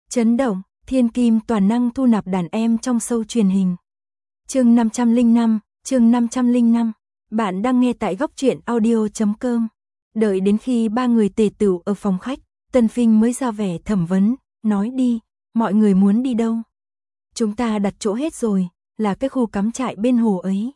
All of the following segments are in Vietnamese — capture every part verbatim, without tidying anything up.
Chấn động, thiên kim toàn năng thu nạp đàn em trong show truyền hình. Chương năm trăm lẻ năm, chương năm trăm lẻ năm. Bạn đang nghe tại góc truyện audio chấm com. Đợi đến khi ba người tề tựu ở phòng khách, Tân Phinh mới ra vẻ thẩm vấn, nói đi, mọi người muốn đi đâu? Chúng ta đặt chỗ hết rồi, là cái khu cắm trại bên hồ ấy.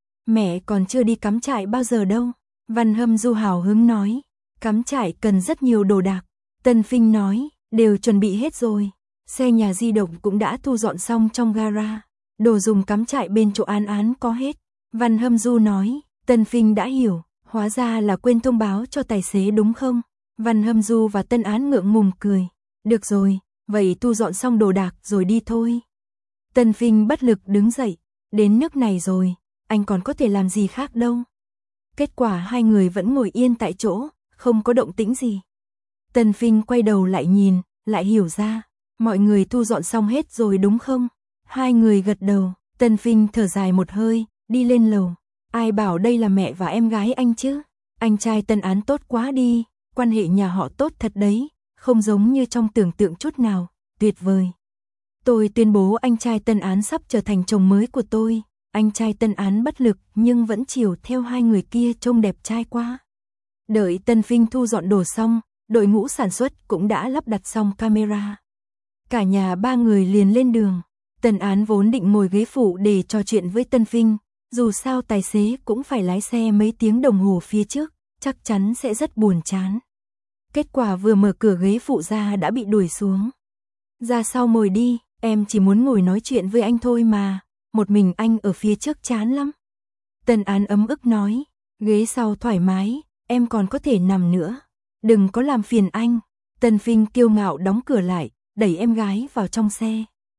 Mẹ còn chưa đi cắm trại bao giờ đâu. Văn Hâm Du hào hứng nói, cắm trại cần rất nhiều đồ đạc. Tân Phinh nói, đều chuẩn bị hết rồi. Xe nhà di động cũng đã thu dọn xong trong gara. Đồ dùng cắm trại bên chỗ An Án có hết. Văn Hâm Du nói, Tân Phinh đã hiểu, hóa ra là quên thông báo cho tài xế đúng không? Văn Hâm Du và Tân Án ngượng ngùng cười. Được rồi, vậy thu dọn xong đồ đạc rồi đi thôi. Tân Phinh bất lực đứng dậy, đến nước này rồi, anh còn có thể làm gì khác đâu. Kết quả hai người vẫn ngồi yên tại chỗ, không có động tĩnh gì. Tân Phinh quay đầu lại nhìn, lại hiểu ra, mọi người thu dọn xong hết rồi đúng không? Hai người gật đầu, Tân Phinh thở dài một hơi, đi lên lầu. Ai bảo đây là mẹ và em gái anh chứ? Anh trai Tân Án tốt quá đi, quan hệ nhà họ tốt thật đấy, không giống như trong tưởng tượng chút nào, tuyệt vời. Tôi tuyên bố anh trai Tân Án sắp trở thành chồng mới của tôi. Anh trai Tân Án bất lực nhưng vẫn chiều theo hai người kia trông đẹp trai quá. Đợi Tân Phinh thu dọn đồ xong, đội ngũ sản xuất cũng đã lắp đặt xong camera. Cả nhà ba người liền lên đường. Tân Án vốn định ngồi ghế phụ để trò chuyện với Tân Phinh, dù sao tài xế cũng phải lái xe mấy tiếng đồng hồ phía trước, chắc chắn sẽ rất buồn chán. Kết quả vừa mở cửa ghế phụ ra đã bị đuổi xuống. Ra sau ngồi đi, em chỉ muốn ngồi nói chuyện với anh thôi mà, một mình anh ở phía trước chán lắm. Tân Án ấm ức nói, ghế sau thoải mái, em còn có thể nằm nữa, đừng có làm phiền anh. Tân Phinh kiêu ngạo đóng cửa lại, đẩy em gái vào trong xe.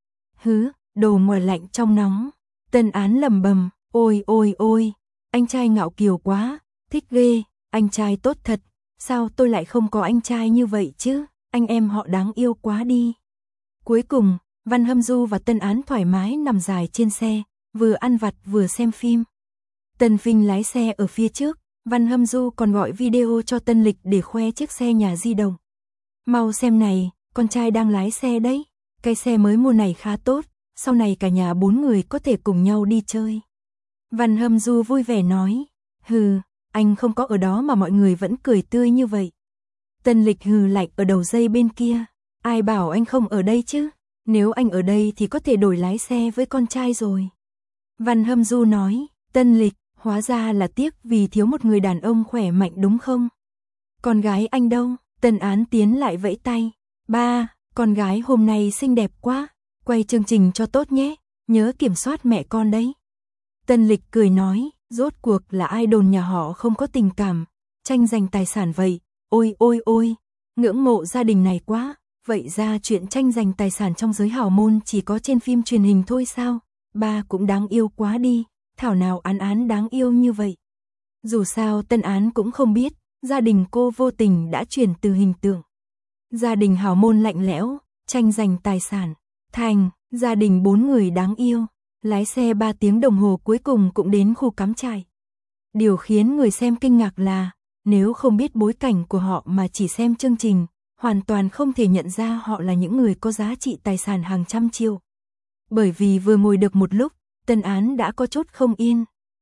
Hứ, đồ ngoài lạnh trong nóng. Tân Án lầm bầm, ôi ôi ôi, anh trai ngạo kiều quá, thích ghê, anh trai tốt thật, sao tôi lại không có anh trai như vậy chứ, anh em họ đáng yêu quá đi. Cuối cùng, Văn Hâm Du và Tân Án thoải mái nằm dài trên xe, vừa ăn vặt vừa xem phim. Tân Phinh lái xe ở phía trước, Văn Hâm Du còn gọi video cho Tân Lịch để khoe chiếc xe nhà di động. Mau xem này, con trai đang lái xe đấy, cái xe mới mua này khá tốt, sau này cả nhà bốn người có thể cùng nhau đi chơi. Văn Hâm Du vui vẻ nói, hừ, anh không có ở đó mà mọi người vẫn cười tươi như vậy. Tân Lịch hừ lạnh ở đầu dây bên kia, ai bảo anh không ở đây chứ, nếu anh ở đây thì có thể đổi lái xe với con trai rồi. Văn Hâm Du nói, Tân Lịch, hóa ra là tiếc vì thiếu một người đàn ông khỏe mạnh đúng không? Con gái anh đâu? Tân Án tiến lại vẫy tay, ba, con gái hôm nay xinh đẹp quá, quay chương trình cho tốt nhé, nhớ kiểm soát mẹ con đấy. Tân Lịch cười nói, rốt cuộc là idol nhà họ không có tình cảm, tranh giành tài sản vậy, ôi ôi ôi, ngưỡng mộ gia đình này quá, vậy ra chuyện tranh giành tài sản trong giới hào môn chỉ có trên phim truyền hình thôi sao, ba cũng đáng yêu quá đi, thảo nào Án Án đáng yêu như vậy. Dù sao Tân Án cũng không biết, gia đình cô vô tình đã chuyển từ hình tượng gia đình hào môn lạnh lẽo, tranh giành tài sản, thành gia đình bốn người đáng yêu. Lái xe ba tiếng đồng hồ cuối cùng cũng đến khu cắm trại. Điều khiến người xem kinh ngạc là, nếu không biết bối cảnh của họ mà chỉ xem chương trình, hoàn toàn không thể nhận ra họ là những người có giá trị tài sản hàng trăm triệu. Bởi vì vừa ngồi được một lúc, Tân Án đã có chút không yên.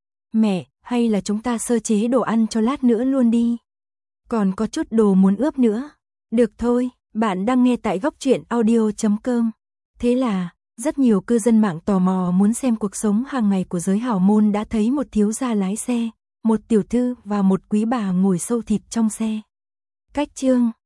Mẹ, hay là chúng ta sơ chế đồ ăn cho lát nữa luôn đi. Còn có chút đồ muốn ướp nữa. Được thôi, bạn đang nghe tại góc truyện audio chấm com. Thế là, rất nhiều cư dân mạng tò mò muốn xem cuộc sống hàng ngày của giới hào môn đã thấy một thiếu gia lái xe, một tiểu thư và một quý bà ngồi sâu thịt trong xe. Cách chương